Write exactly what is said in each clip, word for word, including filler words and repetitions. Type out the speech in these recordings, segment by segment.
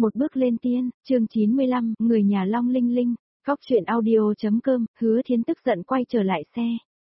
Một bước lên tiên, chương chín mươi lăm, người nhà Long Linh Linh, góc chuyện audio.com, Hứa Thiến tức giận quay trở lại xe.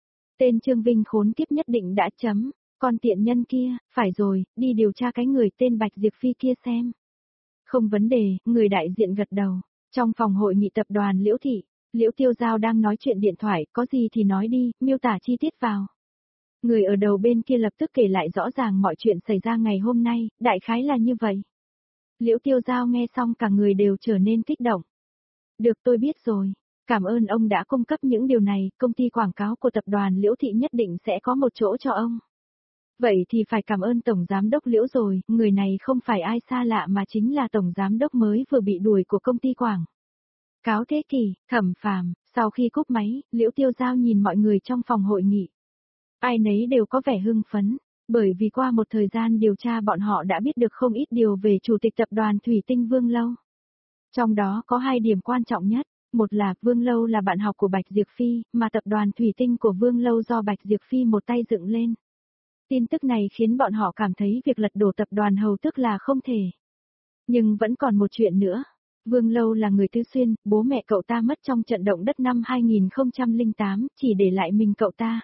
Tên Trương Vinh khốn kiếp nhất định đã chấm, con tiện nhân kia, phải rồi, đi điều tra cái người tên Bạch Diệp Phi kia xem. Không vấn đề, người đại diện gật đầu. Trong phòng hội nghị tập đoàn Liễu Thị, Liễu Tiêu Giao đang nói chuyện điện thoại, có gì thì nói đi, miêu tả chi tiết vào. Người ở đầu bên kia lập tức kể lại rõ ràng mọi chuyện xảy ra ngày hôm nay, đại khái là như vậy. Liễu Tiêu Giao nghe xong cả người đều trở nên kích động. Được, tôi biết rồi. Cảm ơn ông đã cung cấp những điều này, công ty quảng cáo của tập đoàn Liễu Thị nhất định sẽ có một chỗ cho ông. Vậy thì phải cảm ơn Tổng Giám đốc Liễu rồi, người này không phải ai xa lạ mà chính là Tổng Giám đốc mới vừa bị đuổi của công ty quảng cáo Thế Kỷ, Thẩm Phàm. Sau khi cúp máy, Liễu Tiêu Giao nhìn mọi người trong phòng hội nghị. Ai nấy đều có vẻ hưng phấn. Bởi vì qua một thời gian điều tra bọn họ đã biết được không ít điều về Chủ tịch tập đoàn Thủy Tinh Vương Lâu. Trong đó có hai điểm quan trọng nhất, một là Vương Lâu là bạn học của Bạch Diệp Phi, mà tập đoàn Thủy Tinh của Vương Lâu do Bạch Diệp Phi một tay dựng lên. Tin tức này khiến bọn họ cảm thấy việc lật đổ tập đoàn hầu tức là không thể. Nhưng vẫn còn một chuyện nữa. Vương Lâu là người Tứ Xuyên, bố mẹ cậu ta mất trong trận động đất năm hai nghìn không trăm lẻ tám, chỉ để lại mình cậu ta.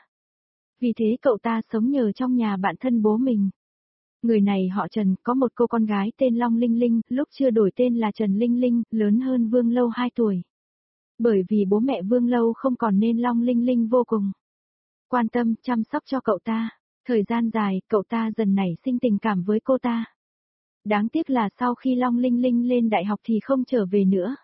Vì thế cậu ta sống nhờ trong nhà bạn thân bố mình. Người này họ Trần, có một cô con gái tên Long Linh Linh, lúc chưa đổi tên là Trần Linh Linh, lớn hơn Vương Lâu hai tuổi. Bởi vì bố mẹ Vương Lâu không còn nên Long Linh Linh vô cùng quan tâm, chăm sóc cho cậu ta. Thời gian dài, cậu ta dần nảy sinh tình cảm với cô ta. Đáng tiếc là sau khi Long Linh Linh lên đại học thì không trở về nữa.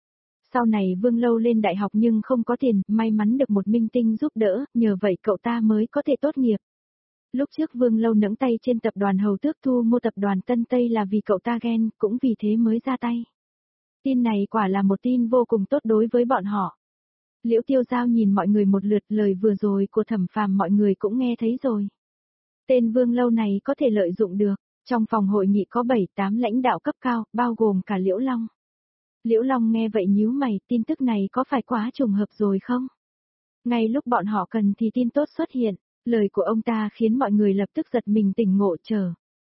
Sau này Vương Lâu lên đại học nhưng không có tiền, may mắn được một minh tinh giúp đỡ, nhờ vậy cậu ta mới có thể tốt nghiệp. Lúc trước Vương Lâu nẫng tay trên tập đoàn Hầu Tước thu mua tập đoàn Tân Tây là vì cậu ta ghen, cũng vì thế mới ra tay. Tin này quả là một tin vô cùng tốt đối với bọn họ. Liễu Tiêu Giao nhìn mọi người một lượt, lời vừa rồi của Thẩm Phàm mọi người cũng nghe thấy rồi. Tên Vương Lâu này có thể lợi dụng được. Trong phòng hội nghị có bảy tám lãnh đạo cấp cao, bao gồm cả Liễu Long. Liễu Long nghe vậy nhíu mày, tin tức này có phải quá trùng hợp rồi không? Ngay lúc bọn họ cần thì tin tốt xuất hiện, lời của ông ta khiến mọi người lập tức giật mình tỉnh ngộ chờ.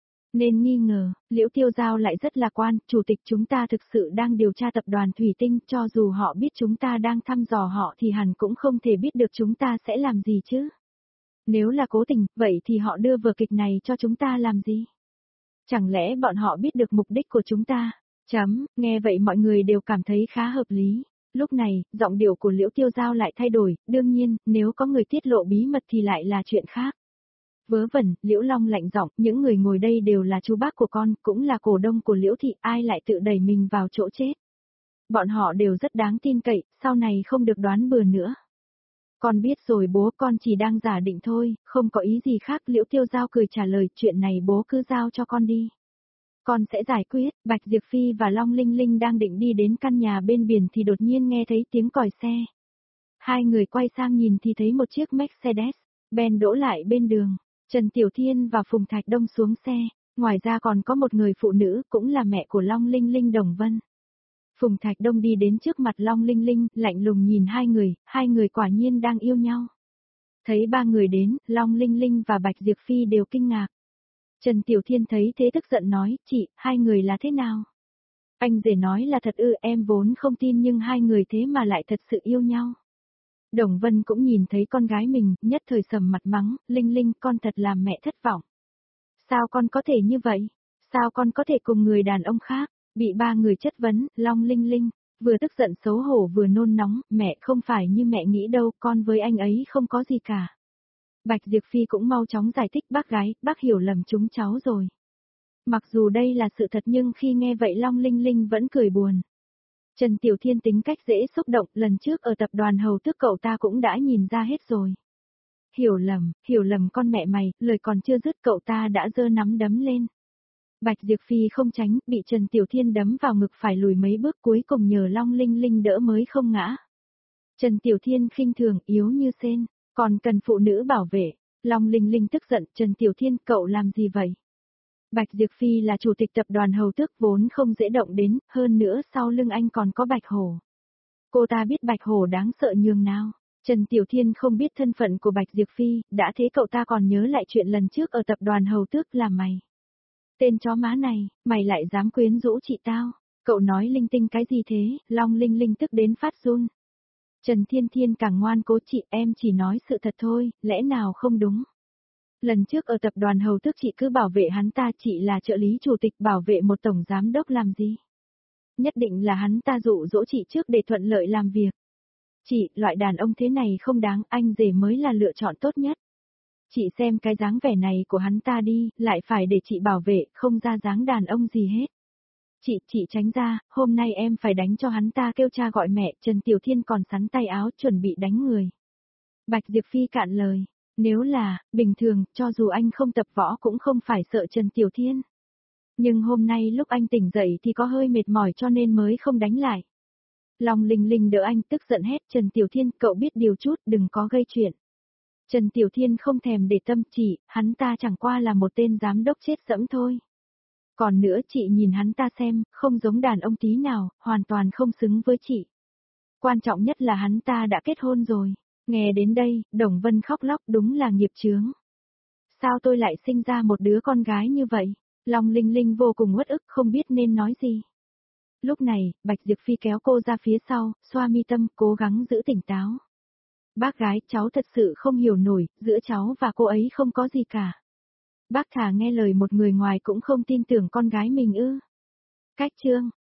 Nên nghi ngờ, Liễu Tiêu Giao lại rất lạc quan, chủ tịch chúng ta thực sự đang điều tra tập đoàn Thủy Tinh, cho dù họ biết chúng ta đang thăm dò họ thì hẳn cũng không thể biết được chúng ta sẽ làm gì chứ. Nếu là cố tình, vậy thì họ đưa vở kịch này cho chúng ta làm gì? Chẳng lẽ bọn họ biết được mục đích của chúng ta? Chấm, nghe vậy mọi người đều cảm thấy khá hợp lý. Lúc này, giọng điệu của Liễu Tiêu Giao lại thay đổi, đương nhiên, nếu có người tiết lộ bí mật thì lại là chuyện khác. Vớ vẩn, Liễu Long lạnh giọng, những người ngồi đây đều là chú bác của con, cũng là cổ đông của Liễu Thị, ai lại tự đẩy mình vào chỗ chết. Bọn họ đều rất đáng tin cậy, sau này không được đoán bừa nữa. Con biết rồi bố, con chỉ đang giả định thôi, không có ý gì khác. Liễu Tiêu Giao cười trả lời, chuyện này bố cứ giao cho con đi. Con sẽ giải quyết. Bạch Diệp Phi và Long Linh Linh đang định đi đến căn nhà bên biển thì đột nhiên nghe thấy tiếng còi xe. Hai người quay sang nhìn thì thấy một chiếc Mercedes-Benz đỗ lại bên đường. Trần Tiểu Thiên và Phùng Thạch Đông xuống xe, ngoài ra còn có một người phụ nữ cũng là mẹ của Long Linh Linh, Đồng Vân. Phùng Thạch Đông đi đến trước mặt Long Linh Linh, lạnh lùng nhìn hai người, hai người quả nhiên đang yêu nhau. Thấy ba người đến, Long Linh Linh và Bạch Diệp Phi đều kinh ngạc. Trần Tiểu Thiên thấy thế tức giận nói, chị, hai người là thế nào? Anh rể nói là thật ư, em vốn không tin nhưng hai người thế mà lại thật sự yêu nhau. Đồng Vân cũng nhìn thấy con gái mình, nhất thời sầm mặt mắng, Linh Linh, con thật làm mẹ thất vọng. Sao con có thể như vậy? Sao con có thể cùng người đàn ông khác? Bị ba người chất vấn, Long Linh Linh, vừa tức giận xấu hổ vừa nôn nóng, mẹ không phải như mẹ nghĩ đâu, con với anh ấy không có gì cả. Bạch Diệp Phi cũng mau chóng giải thích, bác gái, bác hiểu lầm chúng cháu rồi. Mặc dù đây là sự thật nhưng khi nghe vậy Long Linh Linh vẫn cười buồn. Trần Tiểu Thiên tính cách dễ xúc động, lần trước ở tập đoàn Hầu Tước cậu ta cũng đã nhìn ra hết rồi. Hiểu lầm, hiểu lầm con mẹ mày, lời còn chưa dứt cậu ta đã giơ nắm đấm lên. Bạch Diệp Phi không tránh, bị Trần Tiểu Thiên đấm vào ngực phải lùi mấy bước, cuối cùng nhờ Long Linh Linh đỡ mới không ngã. Trần Tiểu Thiên khinh thường, yếu như sên, còn cần phụ nữ bảo vệ. Long Linh Linh tức giận, Trần Tiểu Thiên, cậu làm gì vậy? Bạch Diệp Phi là chủ tịch tập đoàn Hầu Tước vốn không dễ động đến, hơn nữa sau lưng anh còn có Bạch Hổ. Cô ta biết Bạch Hổ đáng sợ nhường nào. Trần Tiểu Thiên không biết thân phận của Bạch Diệp Phi, đã thế cậu ta còn nhớ lại chuyện lần trước ở tập đoàn Hầu Tước là mày. Tên chó má này, mày lại dám quyến rũ chị tao. Cậu nói linh tinh cái gì thế, Long Linh Linh tức đến phát run. Trần Thiên Thiên càng ngoan cố chị, em chỉ nói sự thật thôi, lẽ nào không đúng. Lần trước ở tập đoàn Hầu Tước chị cứ bảo vệ hắn ta, chị là trợ lý chủ tịch, bảo vệ một tổng giám đốc làm gì. Nhất định là hắn ta dụ dỗ chị trước để thuận lợi làm việc. Chị, loại đàn ông thế này không đáng, anh rể mới là lựa chọn tốt nhất. Chị xem cái dáng vẻ này của hắn ta đi, lại phải để chị bảo vệ, không ra dáng đàn ông gì hết. Chị, chị tránh ra, hôm nay em phải đánh cho hắn ta kêu cha gọi mẹ, Trần Tiểu Thiên còn sắn tay áo chuẩn bị đánh người. Bạch Diệp Phi cạn lời, nếu là, bình thường, cho dù anh không tập võ cũng không phải sợ Trần Tiểu Thiên. Nhưng hôm nay lúc anh tỉnh dậy thì có hơi mệt mỏi cho nên mới không đánh lại. Long Linh Linh đỡ anh tức giận hét, Trần Tiểu Thiên, cậu biết điều chút, đừng có gây chuyện. Trần Tiểu Thiên không thèm để tâm chị, hắn ta chẳng qua là một tên giám đốc chết sẫm thôi. Còn nữa chị nhìn hắn ta xem, không giống đàn ông tí nào, hoàn toàn không xứng với chị. Quan trọng nhất là hắn ta đã kết hôn rồi. Nghe đến đây, Đồng Vân khóc lóc, đúng là nghiệp chướng. Sao tôi lại sinh ra một đứa con gái như vậy? Long Linh Linh vô cùng uất ức không biết nên nói gì. Lúc này, Bạch Diệp Phi kéo cô ra phía sau, xoa mi tâm, cố gắng giữ tỉnh táo. Bác gái, cháu thật sự không hiểu nổi, giữa cháu và cô ấy không có gì cả. Bác thà nghe lời một người ngoài cũng không tin tưởng con gái mình ư. Cách chương.